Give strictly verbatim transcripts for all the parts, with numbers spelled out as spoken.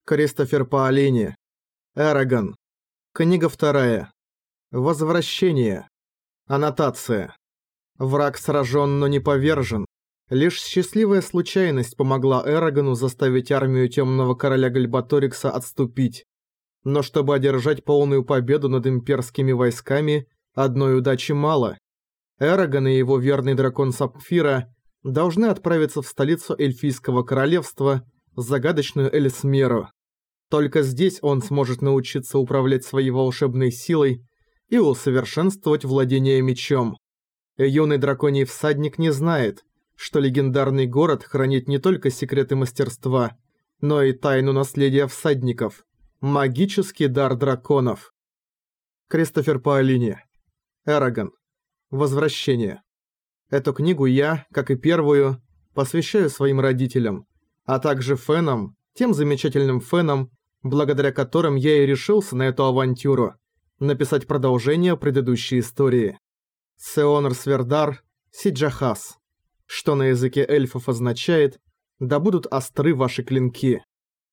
Кристофер Паолини. Эрагон. Книга вторая. Возвращение. Аннотация. Враг сражен, но не повержен. Лишь счастливая случайность помогла Эрагону заставить армию Темного Короля Гальбаторикса отступить. Но чтобы одержать полную победу над имперскими войсками, одной удачи мало. Эрагон и его верный дракон Сапфира должны отправиться в столицу Эльфийского королевства, загадочную Элисмеру. Только здесь он сможет научиться управлять своей волшебной силой и усовершенствовать владение мечом. Юный драконий всадник не знает, что легендарный город хранит не только секреты мастерства, но и тайну наследия всадников – магический дар драконов. Кристофер Паолини. Эрагон. Возвращение. Эту книгу я, как и первую, посвящаю своим родителям, а также фенам, тем замечательным фенам, благодаря которым я и решился на эту авантюру, написать продолжение предыдущей истории. Сеонр Свердар Сиджахас, что на языке эльфов означает «Да будут остры ваши клинки».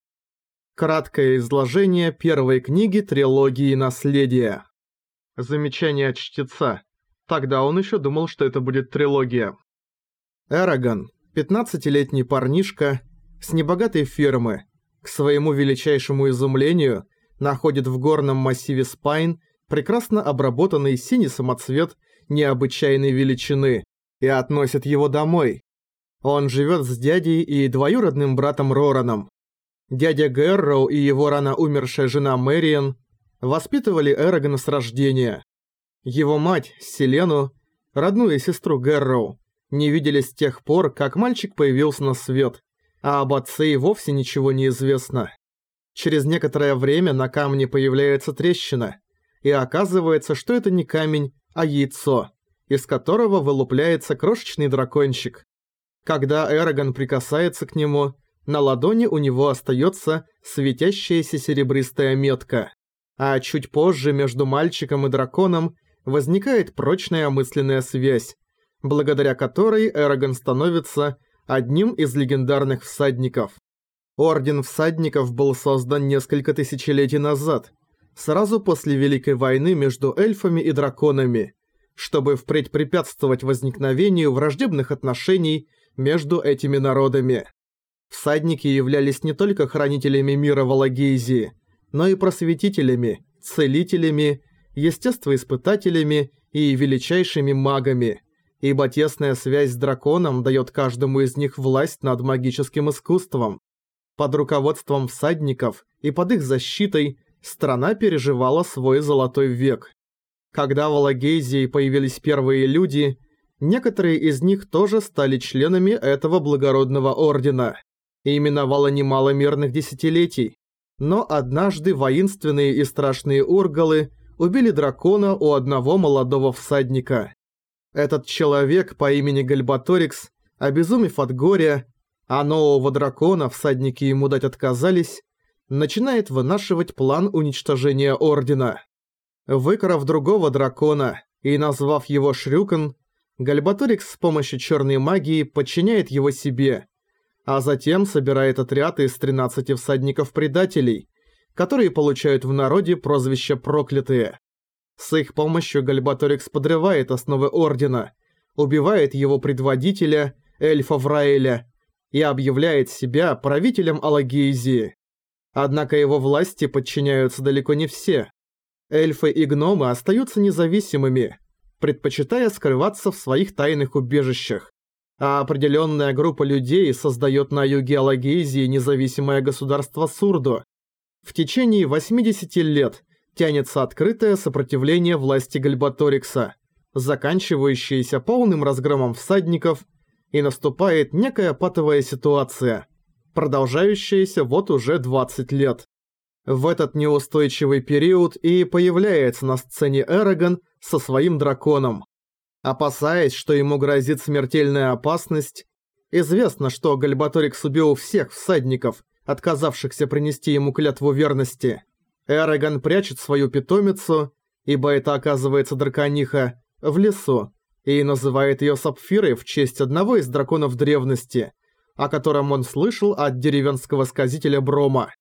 Краткое изложение первой книги трилогии «Наследие». Замечание от чтеца. Тогда он еще думал, что это будет трилогия. Эрагон, пятнадцатилетний парнишка, с небогатой фермы, к своему величайшему изумлению, находит в горном массиве Спайн прекрасно обработанный синий самоцвет необычайной величины и относит его домой. Он живет с дядей и двоюродным братом Рораном. Дядя Гэрроу и его рано умершая жена Мэриан воспитывали Эрагона с рождения. Его мать, Селену, родную сестру Гэрроу, не видели с тех пор, как мальчик появился на свет, а об отце и вовсе ничего не известно. Через некоторое время на камне появляется трещина, и оказывается, что это не камень, а яйцо, из которого вылупляется крошечный дракончик. Когда Эрагон прикасается к нему, на ладони у него остается светящаяся серебристая метка, а чуть позже между мальчиком и драконом возникает прочная мысленная связь, благодаря которой Эрагон становится одним из легендарных всадников. Орден всадников был создан несколько тысячелетий назад, сразу после Великой войны между эльфами и драконами, чтобы впредь препятствовать возникновению враждебных отношений между этими народами. Всадники являлись не только хранителями мира Валагейзии, но и просветителями, целителями, естествоиспытателями и величайшими магами, ибо тесная связь с драконом дает каждому из них власть над магическим искусством. Под руководством всадников и под их защитой страна переживала свой золотой век. Когда в Валагейзии появились первые люди, некоторые из них тоже стали членами этого благородного ордена. И миновало немало мирных десятилетий. Но однажды воинственные и страшные ургалы убили дракона у одного молодого всадника. Этот человек по имени Гальбаторикс, обезумев от горя, а нового дракона всадники ему дать отказались, начинает вынашивать план уничтожения ордена. Выкрав другого дракона и назвав его Шрюкан, Гальбаторикс с помощью черной магии подчиняет его себе, а затем собирает отряд из тринадцати всадников-предателей, которые получают в народе прозвище «Проклятые». С их помощью Гальбаторикс подрывает основы ордена, убивает его предводителя, эльфа Враэля, и объявляет себя правителем Алагейзии. Однако его власти подчиняются далеко не все. Эльфы и гномы остаются независимыми, предпочитая скрываться в своих тайных убежищах, а определенная группа людей создает на юге Алагейзии независимое государство Сурдо. В течение восьмидесяти лет тянется открытое сопротивление власти Гальбаторикса, заканчивающееся полным разгромом всадников, и наступает некая патовая ситуация, продолжающаяся вот уже двадцать лет. В этот неустойчивый период и появляется на сцене Эрагон со своим драконом. Опасаясь, что ему грозит смертельная опасность, известно, что Гальбаторикс убил всех всадников, отказавшихся принести ему клятву верности. Эрагон прячет свою питомицу, ибо это оказывается дракониха, в лесу, и называет ее Сапфирой в честь одного из драконов древности, о котором он слышал от деревенского сказителя Брома.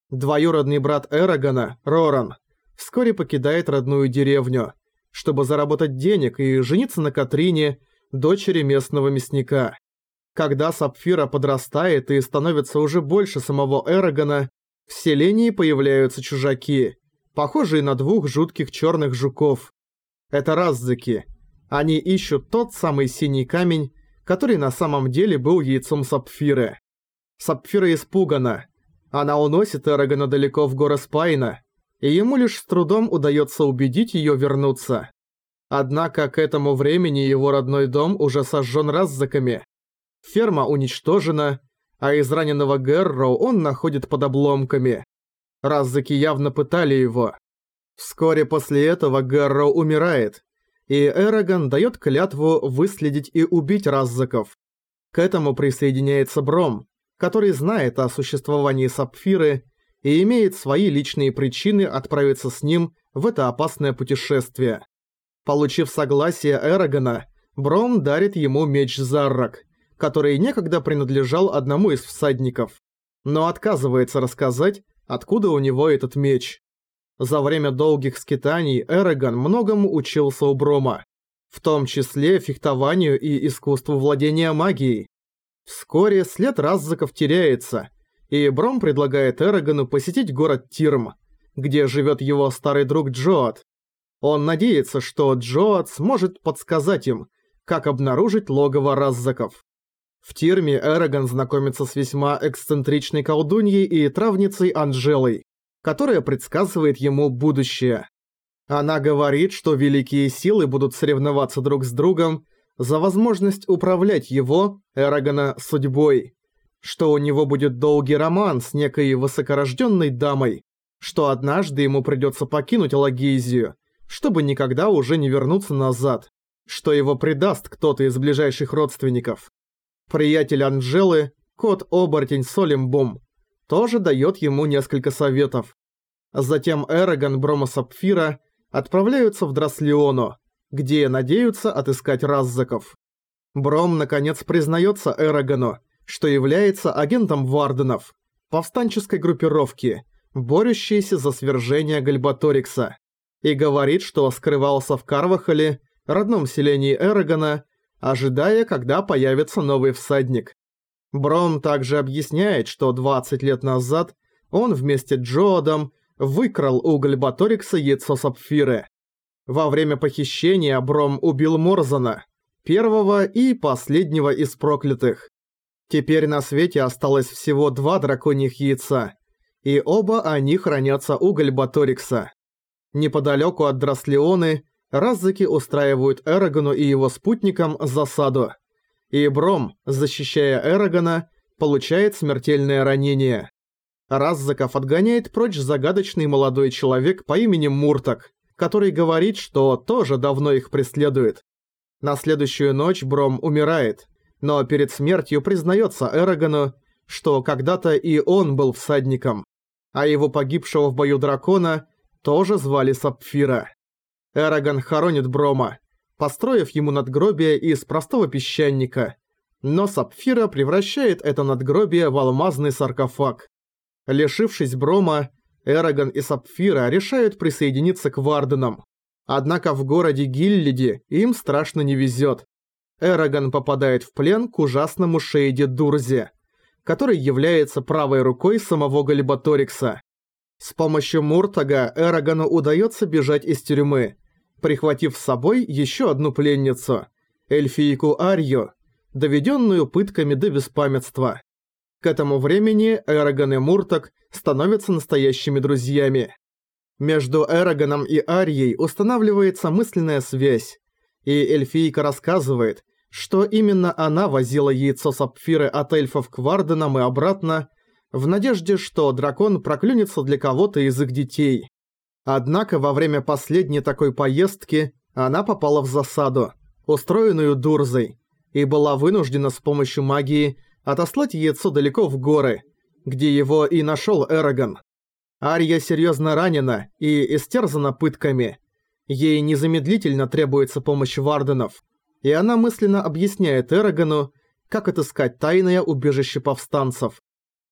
Двоюродный брат Эрагона, Роран, вскоре покидает родную деревню, чтобы заработать денег и жениться на Катрине, дочери местного мясника. Когда Сапфира подрастает и становится уже больше самого Эрагона, в селении появляются чужаки, похожие на двух жутких черных жуков. Это Раззаки. Они ищут тот самый синий камень, который на самом деле был яйцом Сапфиры. Сапфира испугана. Она уносит Эрагона далеко в горы Спайна, и ему лишь с трудом удается убедить ее вернуться. Однако к этому времени его родной дом уже сожжен Раззаками. Ферма уничтожена, а израненного Гэрроу он находит под обломками. Раззаки явно пытали его. Вскоре после этого Гэрроу умирает, и Эрагон дает клятву выследить и убить Раззаков. К этому присоединяется Бром, который знает о существовании Сапфиры и имеет свои личные причины отправиться с ним в это опасное путешествие. Получив согласие Эрагона, Бром дарит ему меч Заррак, который некогда принадлежал одному из всадников, но отказывается рассказать, откуда у него этот меч. За время долгих скитаний Эрагон многому учился у Брома, в том числе фехтованию и искусству владения магией. Вскоре след Раззаков теряется, и Бром предлагает Эрагону посетить город Тирм, где живет его старый друг Джоат. Он надеется, что Джоат сможет подсказать им, как обнаружить логово Раззаков. В Тирме Эрагон знакомится с весьма эксцентричной колдуньей и травницей Анжелой, которая предсказывает ему будущее. Она говорит, что великие силы будут соревноваться друг с другом за возможность управлять его, Эрагона, судьбой, что у него будет долгий роман с некой высокорожденной дамой, что однажды ему придется покинуть Лагизию, чтобы никогда уже не вернуться назад, что его предаст кто-то из ближайших родственников. Приятель Анжелы, кот-оборотень Солимбум, тоже дает ему несколько советов. Затем Эрагон, Бром и Сапфира отправляются в Драслеону, где надеются отыскать Раззаков. Бром наконец признается Эрагону, что является агентом Варденов, повстанческой группировки, борющейся за свержение Гальбаторикса, и говорит, что скрывался в Карвахале, родном селении Эрагона, ожидая, когда появится новый всадник. Бром также объясняет, что двадцать лет назад он вместе с Джоадом выкрал у Гальбаторикса яйцо Сапфиры. Во время похищения Бром убил Морзана, первого и последнего из проклятых. Теперь на свете осталось всего два драконьих яйца, и оба они хранятся у Гальбаторикса. Неподалеку от Драслеоны Раззаки устраивают Эрагону и его спутникам засаду, и Бром, защищая Эрагона, получает смертельное ранение. Раззаков отгоняет прочь загадочный молодой человек по имени Муртак, который говорит, что тоже давно их преследует. На следующую ночь Бром умирает, но перед смертью признается Эрагону, что когда-то и он был всадником, а его погибшего в бою дракона тоже звали Сапфира. Эрагон хоронит Брома, построив ему надгробие из простого песчаника, но Сапфира превращает это надгробие в алмазный саркофаг. Лишившись Брома, Эрагон и Сапфира решают присоединиться к Варденам. Однако в городе Гиллиди им страшно не везет. Эрагон попадает в плен к ужасному Шейде Дурзе, который является правой рукой самого Гальбаторикса. С помощью Муртага Эрагону удается бежать из тюрьмы, прихватив с собой еще одну пленницу, эльфийку Арью, доведенную пытками до беспамятства. К этому времени Эрагон и Муртаг становятся настоящими друзьями. Между Эрагоном и Арьей устанавливается мысленная связь, и эльфийка рассказывает, что именно она возила яйцо Сапфиры от эльфов к Варденам и обратно, в надежде, что дракон проклюнется для кого-то из их детей. Однако во время последней такой поездки она попала в засаду, устроенную Дурзой, и была вынуждена с помощью магии отослать яйцо далеко в горы, где его и нашел Эрагон. Арья серьезно ранена и истерзана пытками. Ей незамедлительно требуется помощь Варденов, и она мысленно объясняет Эрагону, как отыскать тайное убежище повстанцев.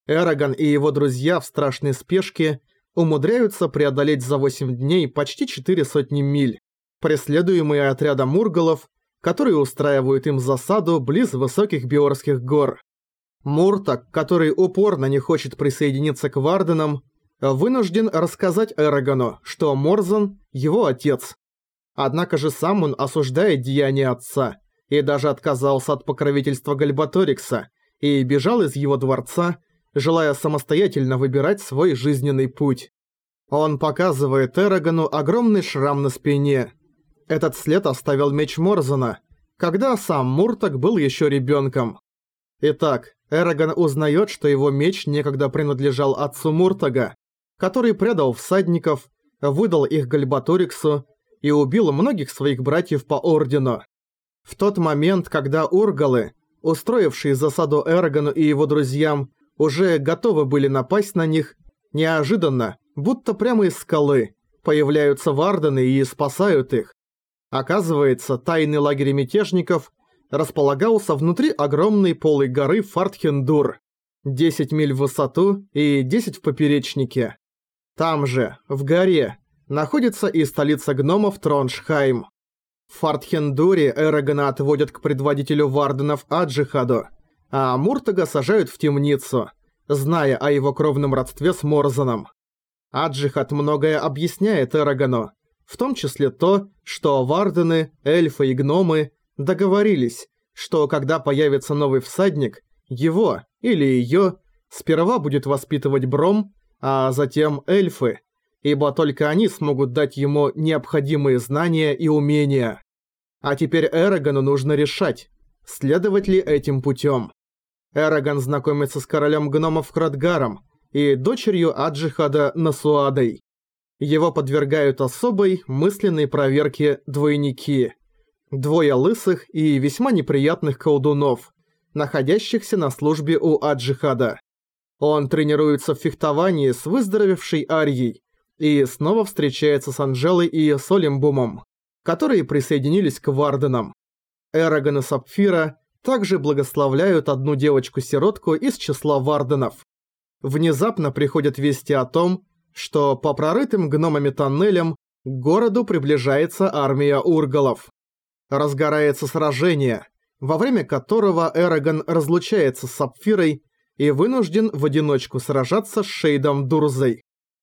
Эрагон и его друзья в страшной спешке умудряются преодолеть за восемь дней почти четыре сотни миль, преследуемые отрядом мургалов, которые устраивают им засаду близ высоких Биорских гор. Муртаг, который упорно не хочет присоединиться к Варденам, вынужден рассказать Эрагону, что Морзан – его отец. Однако же сам он осуждает деяния отца и даже отказался от покровительства Гальбаторикса и бежал из его дворца, желая самостоятельно выбирать свой жизненный путь. Он показывает Эрагону огромный шрам на спине. Этот след оставил меч Морзана, когда сам Муртаг был еще ребенком. Итак, Эрагон узнает, что его меч некогда принадлежал отцу Муртага, который предал всадников, выдал их Гальбаториксу и убил многих своих братьев по Ордену. В тот момент, когда ургалы, устроившие засаду Эрагону и его друзьям, уже готовы были напасть на них, неожиданно, будто прямо из скалы, появляются вардены и спасают их. Оказывается, тайный лагерь мятежников располагался внутри огромной полой горы Фартхендур, десять миль в высоту и десять в поперечнике. Там же, в горе, находится и столица гномов Троншхайм. В Фартхендуре Эрагона отводят к предводителю варденов Аджихаду, а Муртага сажают в темницу, зная о его кровном родстве с Морзаном. Аджихад многое объясняет Эрагону, в том числе то, что вардены, эльфы и гномы договорились, что когда появится новый всадник, его или ее сперва будет воспитывать Бром, а затем эльфы, ибо только они смогут дать ему необходимые знания и умения. А теперь Эрагону нужно решать, следовать ли этим путем. Эрагон знакомится с королем гномов Храдгаром и дочерью Аджихада Насуадой. Его подвергают особой мысленной проверке двойники. Двое лысых и весьма неприятных колдунов, находящихся на службе у Аджихада. Он тренируется в фехтовании с выздоровевшей Арьей и снова встречается с Анжелой и Солимбумом, которые присоединились к Варденам. Эрагон и Сапфира также благословляют одну девочку-сиротку из числа Варденов. Внезапно приходят вести о том, что по прорытым гномами тоннелям к городу приближается армия ургалов. Разгорается сражение, во время которого Эрагон разлучается с Сапфирой и вынужден в одиночку сражаться с Шейдом Дурзой.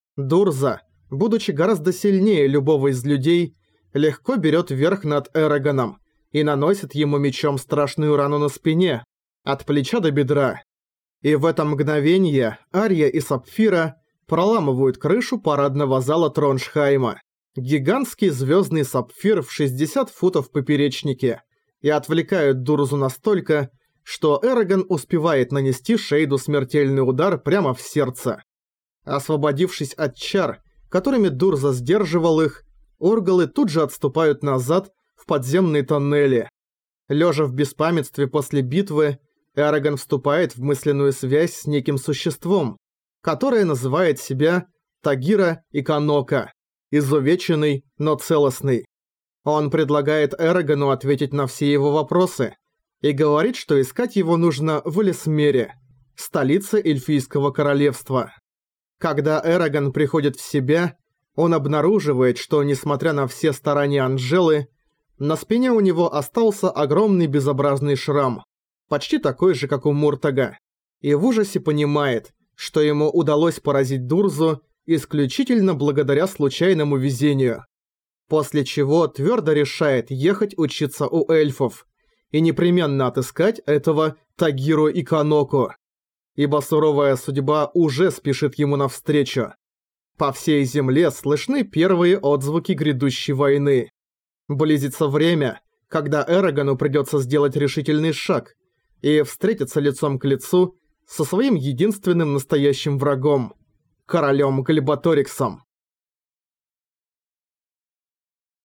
Дурза, будучи гораздо сильнее любого из людей, легко берет верх над Эрагоном и наносит ему мечом страшную рану на спине, от плеча до бедра. И в это мгновение Арья и Сапфира проламывают крышу парадного зала Троншхайма, гигантский звездный сапфир в шестьдесят футов в поперечнике, и отвлекают Дурзу настолько, что Эрагон успевает нанести Шейду смертельный удар прямо в сердце. Освободившись от чар, которыми Дурза сдерживал их, ургалы тут же отступают назад в подземные тоннели. Лежа в беспамятстве после битвы, Эрагон вступает в мысленную связь с неким существом, которое называет себя Тагира Иканока, изувеченный, но целостный. Он предлагает Эрагону ответить на все его вопросы и говорит, что искать его нужно в Элисмере, столице эльфийского королевства. Когда Эрагон приходит в себя, он обнаруживает, что, несмотря на все старания Анжелы, на спине у него остался огромный безобразный шрам, почти такой же, как у Муртага, и в ужасе понимает, что ему удалось поразить Дурзу исключительно благодаря случайному везению. После чего твердо решает ехать учиться у эльфов и непременно отыскать этого Тагиру Иканоку, ибо суровая судьба уже спешит ему навстречу. По всей земле слышны первые отзвуки грядущей войны. Близится время, когда Эрагону придется сделать решительный шаг и встретиться лицом к лицу со своим единственным настоящим врагом – королем Гальбаториксом.